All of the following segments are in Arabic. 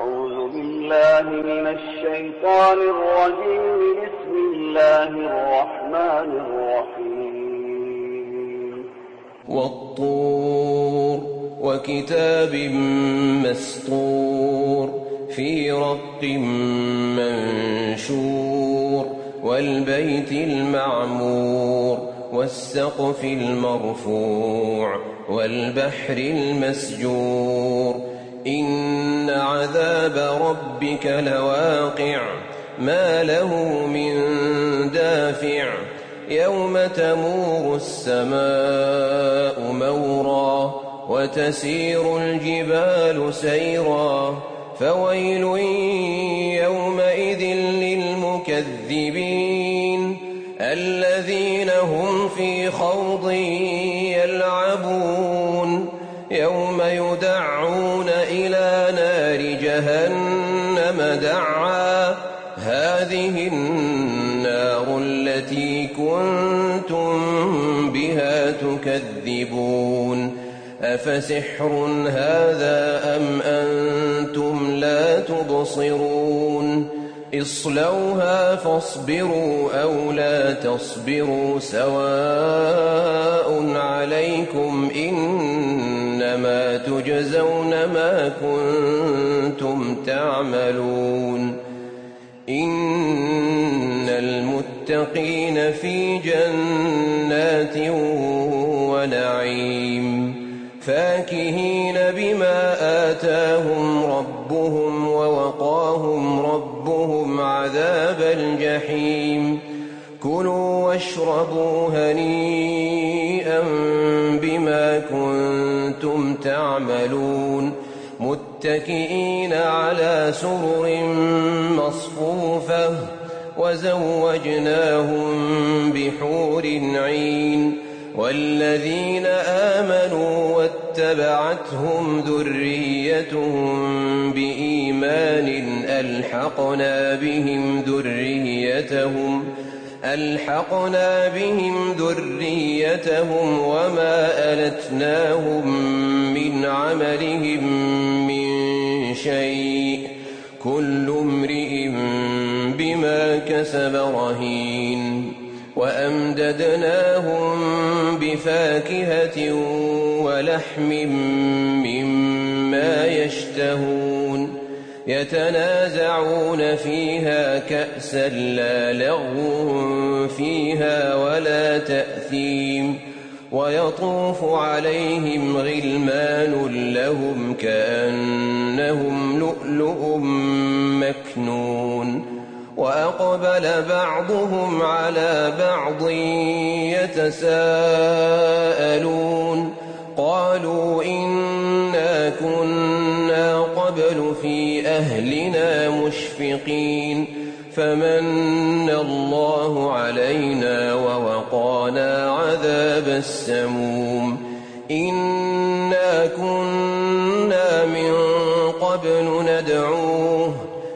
أعوذ بالله من الشيطان الرجيم. بسم الله الرحمن الرحيم. والطور وكتاب مسطور في رق منشور والبيت المعمور والسقف المرفوع والبحر المسجور إن عذاب ربك لواقع ما له من دافع يوم تمور السماء مورا وتسير الجبال سيرا فويل يومئذ للمكذبين الذين هم في خوض يلعبون يوم يدعون إلى نار جهنم دعا هذه النار التي كنتم بها تكذبون أفسحر هذا أم أنتم لا تبصرون اصلوها فاصبروا أو لا تصبروا سواء عليكم إنما تجزون ما كنتم تعملون إن المتقين في جنات ونعيم فاكهين بما آتاهم ربهم ووقاهم ربهم عذاب الجحيم كلوا واشربوا هنيئا بما كنتم تعملون متكئين على سرر مصفوفة وزوجناهم بحور عين والذين آمنوا واتبعتهم ذريتهم بإيمان ألحقنا بهم ذريتهم وما ألتناهم من عملهم من شيء كل امرئ بما كسب رهين وأمددناهم بفاكهة ولحم مما يشتهون يتنازعون فيها كأسا لا لغو فيها ولا تأثيم ويطوف عليهم غلمان لهم كأنهم لؤلؤ مكنون وأقبل بعضهم على بعض يتساءلون قالوا إنا كنا قبل في أهلنا مشفقين فمن الله علينا ووقانا عذاب السموم إنا كنا من قبل ندعوه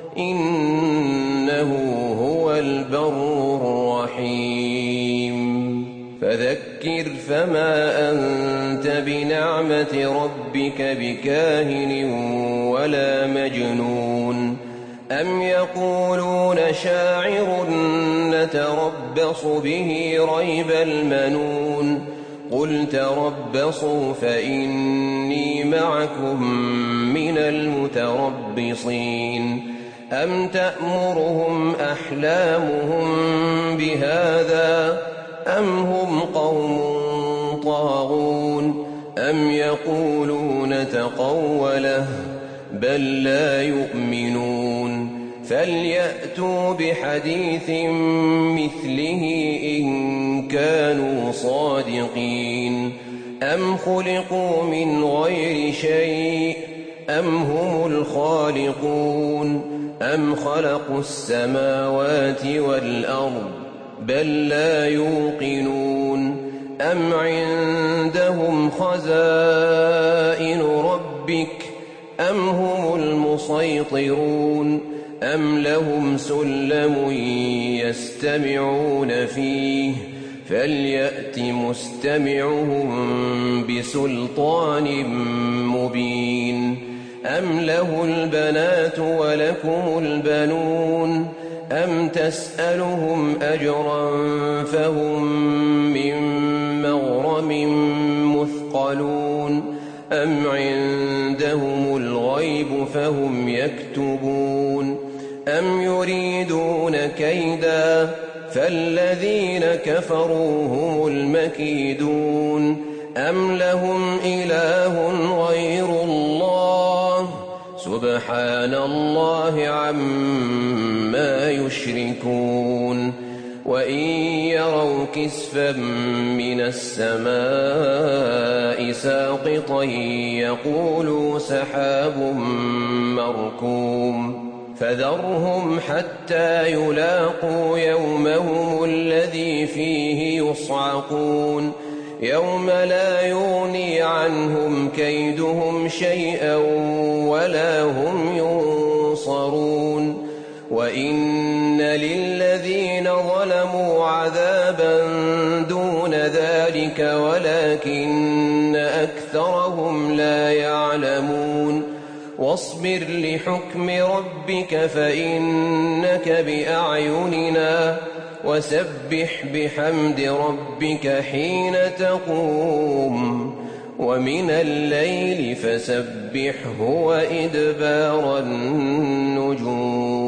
إنه هو البر الرحيم فذكر فما أنت بنعمة ربك بكاهن ولا مجنون أم يقولون شاعر نتربص به ريب المنون قل تربصوا فإني معكم من المتربصين أم تأمرهم أحلامهم بهذا أم هم قوم طاغون أم يقولون تقوله بل لا يؤمنون فليأتوا بحديث مثله إن كانوا صادقين أم خلقوا من غير شيء أم هم الخالقون أم خلقوا السماوات والأرض بل لا يوقنون أم عندهم خزائن ربك أم هم المسيطرون أم لهم سلم يستمعون فيه فليأت مستمعهم بسلطان مبين أم له البنات ولكم البنون أم تسألهم أجرا فهم من مغرم مثقلون أم عندهم الغيب فهم يكتبون أم يريدون كيدا فالذين كفروا هم المكيدون أم لهم إله غير الله سبحان الله عما يشركون وإن يروا كسفا من السماء ساقطا يقولوا سحاب مركوم فذرهم حتى يلاقوا يومهم الذي فيه يصعقون يوم لا يغني عنهم كيدهم شيئا ولا هم ينصرون وإن للذين ظلموا عذابا دون ذلك ولكن أكثرهم لا يعلمون واصبر لحكم ربك فإنك بأعيننا وسبح بحمد ربك حين تقوم ومن الليل فسبحه وإدبار النجوم